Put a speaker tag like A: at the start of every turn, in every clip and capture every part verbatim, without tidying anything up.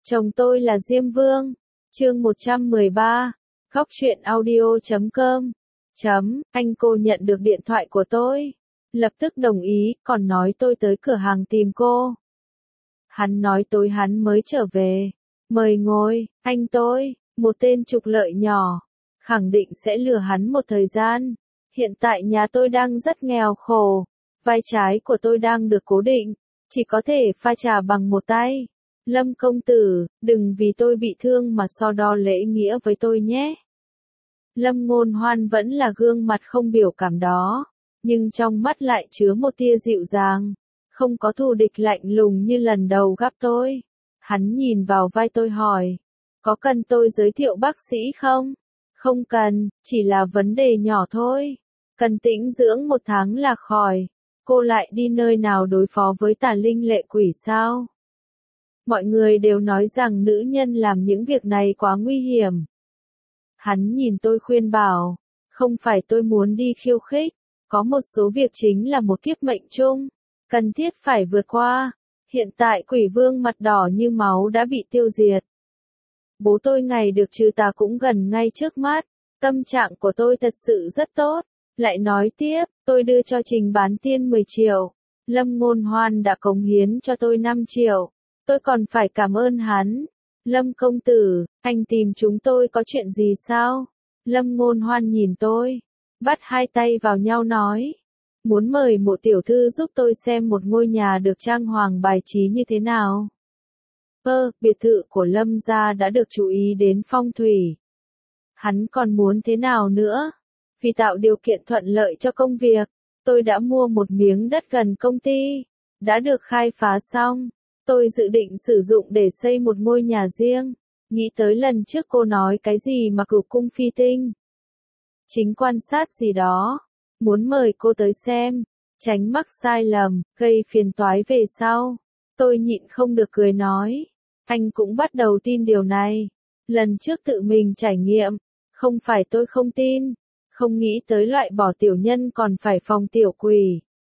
A: Chồng tôi là Diêm Vương. Chương một trăm mười ba. Góc truyện audio chấm com. Chấm, anh cô nhận được điện thoại của tôi. Lập tức đồng ý, còn nói tôi tới cửa hàng tìm cô. Hắn nói tối hắn mới trở về. Mời ngồi, anh tôi, một tên trục lợi nhỏ. Khẳng định sẽ lừa hắn một thời gian. Hiện tại nhà tôi đang rất nghèo khổ. Vai trái của tôi đang được cố định. Chỉ có thể pha trà bằng một tay. Lâm công tử, đừng vì tôi bị thương mà so đo lễ nghĩa với tôi nhé. Lâm Ngôn Hoan vẫn là gương mặt không biểu cảm đó, nhưng trong mắt lại chứa một tia dịu dàng, không có thù địch lạnh lùng như lần đầu gặp tôi. Hắn nhìn vào vai tôi hỏi, có cần tôi giới thiệu bác sĩ không? Không cần, chỉ là vấn đề nhỏ thôi. Cần tĩnh dưỡng một tháng là khỏi. Cô lại đi nơi nào đối phó với tà linh lệ quỷ sao? Mọi người đều nói rằng nữ nhân làm những việc này quá nguy hiểm. Hắn nhìn tôi khuyên bảo, không phải tôi muốn đi khiêu khích, có một số việc chính là một kiếp mệnh chung, cần thiết phải vượt qua. Hiện tại quỷ vương mặt đỏ như máu đã bị tiêu diệt. Bố tôi ngày được trừ tà cũng gần ngay trước mắt, tâm trạng của tôi thật sự rất tốt. Lại nói tiếp, tôi đưa cho Trình Bán Tiên mười triệu, Lâm Ngôn Hoan đã cống hiến cho tôi năm triệu. Tôi còn phải cảm ơn hắn. Lâm công tử, anh tìm chúng tôi có chuyện gì sao? Lâm Ngôn Hoan nhìn tôi, bắt hai tay vào nhau nói. Muốn mời một tiểu thư giúp tôi xem một ngôi nhà được trang hoàng bài trí như thế nào. Ơ, biệt thự của Lâm gia đã được chú ý đến phong thủy. Hắn còn muốn thế nào nữa? Vì tạo điều kiện thuận lợi cho công việc, tôi đã mua một miếng đất gần công ty, đã được khai phá xong. Tôi dự định sử dụng để xây một ngôi nhà riêng. Nghĩ tới lần trước cô nói cái gì mà cửu cung phi tinh. Chính quan sát gì đó. Muốn mời cô tới xem. Tránh mắc sai lầm, gây phiền toái về sau. Tôi nhịn không được cười nói. Anh cũng bắt đầu tin điều này. Lần trước tự mình trải nghiệm. Không phải tôi không tin. Không nghĩ tới loại bỏ tiểu nhân còn phải phòng tiểu quỷ.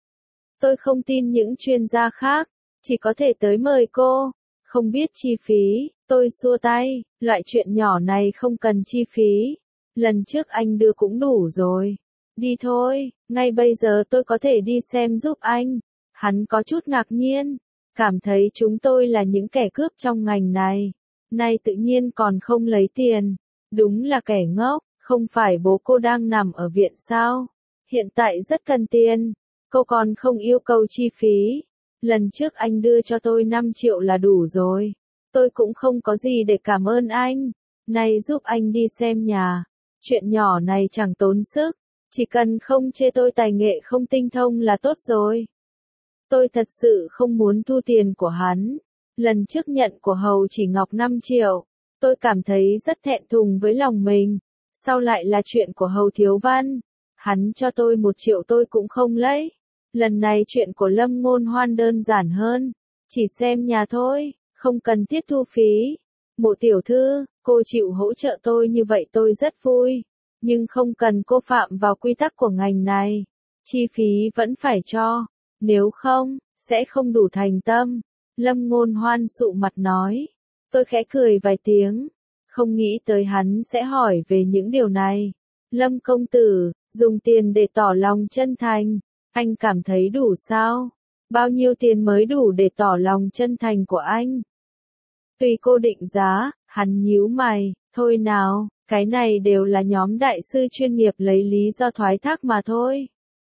A: Tôi không tin những chuyên gia khác. Chỉ có thể tới mời cô, không biết chi phí, tôi xua tay, loại chuyện nhỏ này không cần chi phí, lần trước anh đưa cũng đủ rồi, đi thôi, ngay bây giờ tôi có thể đi xem giúp anh. Hắn có chút ngạc nhiên, cảm thấy chúng tôi là những kẻ cướp trong ngành này, nay tự nhiên còn không lấy tiền, đúng là kẻ ngốc, không phải bố cô đang nằm ở viện sao, hiện tại rất cần tiền, cô còn không yêu cầu chi phí. Lần trước anh đưa cho tôi năm triệu là đủ rồi. Tôi cũng không có gì để cảm ơn anh. Nay giúp anh đi xem nhà. Chuyện nhỏ này chẳng tốn sức. Chỉ cần không chê tôi tài nghệ không tinh thông là tốt rồi. Tôi thật sự không muốn thu tiền của hắn. Lần trước nhận của Hầu Chỉ Ngọc năm triệu. Tôi cảm thấy rất thẹn thùng với lòng mình. Sau lại là chuyện của Hầu Thiếu Văn. Hắn cho tôi một triệu tôi cũng không lấy. Lần này chuyện của Lâm Ngôn Hoan đơn giản hơn, chỉ xem nhà thôi, không cần thiết thu phí. Mộ tiểu thư, cô chịu hỗ trợ tôi như vậy tôi rất vui, nhưng không cần cô phạm vào quy tắc của ngành này. Chi phí vẫn phải cho, nếu không, sẽ không đủ thành tâm. Lâm Ngôn Hoan sụ mặt nói. Tôi khẽ cười vài tiếng, không nghĩ tới hắn sẽ hỏi về những điều này. Lâm công tử, dùng tiền để tỏ lòng chân thành. Anh cảm thấy đủ sao? Bao nhiêu tiền mới đủ để tỏ lòng chân thành của anh? Tùy cô định giá, hắn nhíu mày, thôi nào, cái này đều là nhóm đại sư chuyên nghiệp lấy lý do thoái thác mà thôi.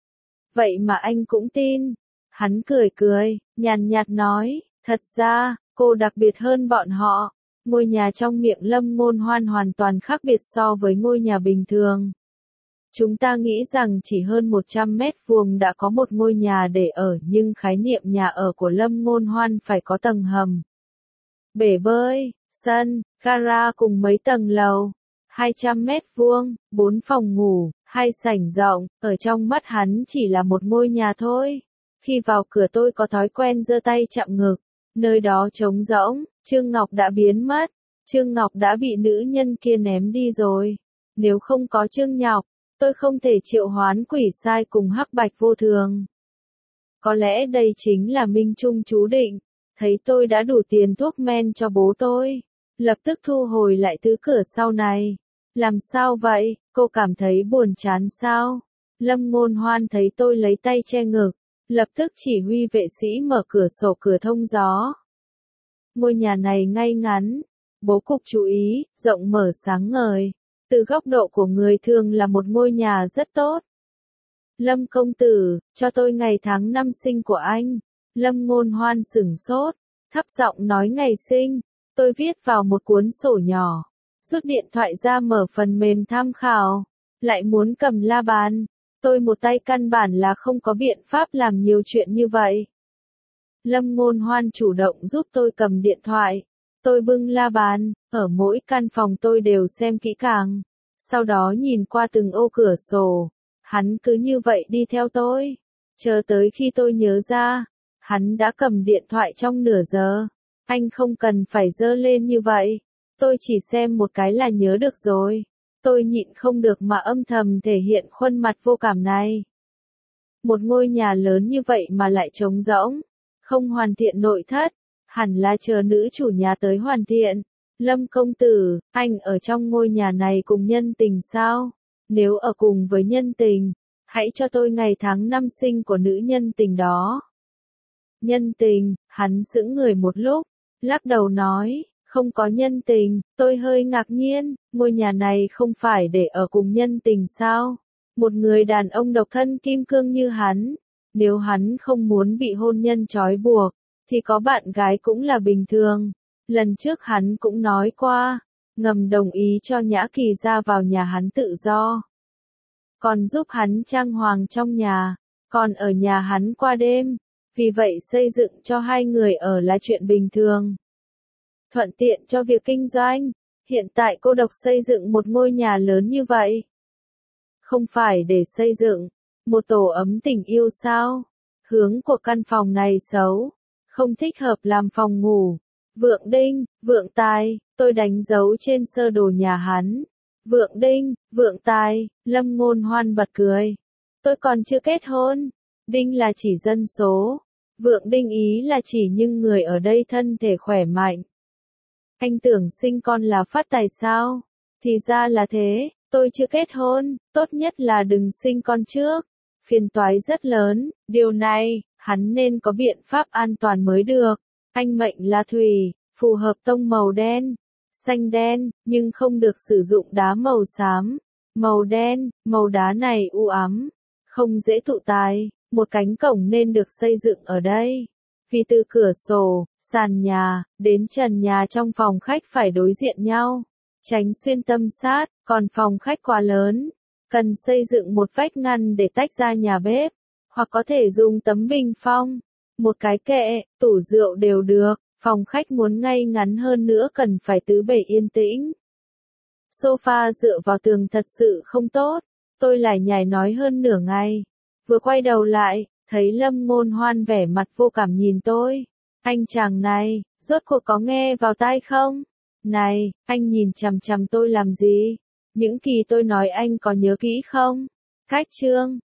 A: Vậy mà anh cũng tin. Hắn cười cười, nhàn nhạt nói, thật ra, cô đặc biệt hơn bọn họ. Ngôi nhà trong miệng Lâm Ngôn Hoan hoàn toàn khác biệt so với ngôi nhà bình thường. Chúng ta nghĩ rằng chỉ hơn một trăm mét vuông đã có một ngôi nhà để ở, nhưng khái niệm nhà ở của Lâm Ngôn Hoan phải có tầng hầm, bể bơi, sân, gara cùng mấy tầng lầu, hai trăm mét vuông, bốn phòng ngủ, hai sảnh rộng, ở trong mắt hắn chỉ là một ngôi nhà thôi. Khi vào cửa tôi có thói quen giơ tay chạm ngực, nơi đó trống rỗng, Trương Ngọc đã biến mất, Trương Ngọc đã bị nữ nhân kia ném đi rồi. Nếu không có Trương Ngọc, tôi không thể triệu hoán quỷ sai cùng hắc bạch vô thường. Có lẽ đây chính là minh trung chú định. thấy tôi đã đủ tiền thuốc men cho bố tôi, lập tức thu hồi lại thứ cửa sau này. Làm sao vậy, cô cảm thấy buồn chán sao? Lâm Ngôn Hoan thấy tôi lấy tay che ngực, lập tức chỉ huy vệ sĩ mở cửa sổ cửa thông gió. Ngôi nhà này ngay ngắn, bố cục chú ý, rộng mở sáng ngời. Từ góc độ của người thường là một ngôi nhà rất tốt. Lâm công tử, cho tôi ngày tháng năm sinh của anh. Lâm Ngôn Hoan sửng sốt, thấp giọng nói ngày sinh. Tôi viết vào một cuốn sổ nhỏ, rút điện thoại ra mở phần mềm tham khảo, lại muốn cầm la bàn. Tôi một tay căn bản là không có biện pháp làm nhiều chuyện như vậy. Lâm Ngôn Hoan chủ động giúp tôi cầm điện thoại. Tôi bưng la bàn, ở mỗi căn phòng tôi đều xem kỹ càng, sau đó nhìn qua từng ô cửa sổ. Hắn cứ như vậy đi theo tôi, chờ tới khi tôi nhớ ra, hắn đã cầm điện thoại trong nửa giờ. Anh không cần phải giơ lên như vậy, tôi chỉ xem một cái là nhớ được rồi. Tôi nhịn không được mà âm thầm thể hiện khuôn mặt vô cảm này. Một ngôi nhà lớn như vậy mà lại trống rỗng, không hoàn thiện nội thất, hẳn là chờ nữ chủ nhà tới hoàn thiện. Lâm công tử, anh ở trong ngôi nhà này cùng nhân tình sao? Nếu ở cùng với nhân tình, hãy cho tôi ngày tháng năm sinh của nữ nhân tình đó. Nhân tình, hắn sững người một lúc, lắc đầu nói, không có nhân tình. Tôi hơi ngạc nhiên, ngôi nhà này không phải để ở cùng nhân tình sao? Một người đàn ông độc thân kim cương như hắn, nếu hắn không muốn bị hôn nhân trói buộc, thì có bạn gái cũng là bình thường. Lần trước hắn cũng nói qua, ngầm đồng ý cho Nhã Kỳ ra vào nhà hắn tự do. Còn giúp hắn trang hoàng trong nhà, còn ở nhà hắn qua đêm. Vì vậy xây dựng cho hai người ở là chuyện bình thường. Thuận tiện cho việc kinh doanh, hiện tại cô độc xây dựng một ngôi nhà lớn như vậy. Không phải để xây dựng một tổ ấm tình yêu sao? Hướng của căn phòng này xấu, không thích hợp làm phòng ngủ. Vượng Đinh, Vượng Tài, tôi đánh dấu trên sơ đồ nhà hắn. Vượng Đinh, Vượng Tài, Lâm Ngôn Hoan bật cười. Tôi còn chưa kết hôn. Đinh là chỉ dân số. Vượng Đinh ý là chỉ những người ở đây thân thể khỏe mạnh. Anh tưởng sinh con là phát tài sao? Thì ra là thế, tôi chưa kết hôn, tốt nhất là đừng sinh con trước. Phiền toái rất lớn, điều này, hắn nên có biện pháp an toàn mới được. Anh mệnh là thủy, phù hợp tông màu đen, xanh đen, nhưng không được sử dụng đá màu xám. Màu đen, màu đá này u ám, không dễ tụ tài. Một cánh cổng nên được xây dựng ở đây. Vì từ cửa sổ, sàn nhà, đến trần nhà trong phòng khách phải đối diện nhau, tránh xuyên tâm sát, còn phòng khách quá lớn, cần xây dựng một vách ngăn để tách ra nhà bếp, hoặc có thể dùng tấm bình phong, một cái kệ, tủ rượu đều được. Phòng khách muốn ngay ngắn hơn nữa cần phải tứ bề yên tĩnh. Sofa dựa vào tường thật sự không tốt, tôi lải nhải nói hơn nửa ngày. Vừa quay đầu lại, thấy Lâm Ngôn Hoan vẻ mặt vô cảm nhìn tôi. Anh chàng này, rốt cuộc có nghe vào tai không? Này, anh nhìn chằm chằm tôi làm gì? Những kỳ tôi nói anh có nhớ kỹ không? Cách chương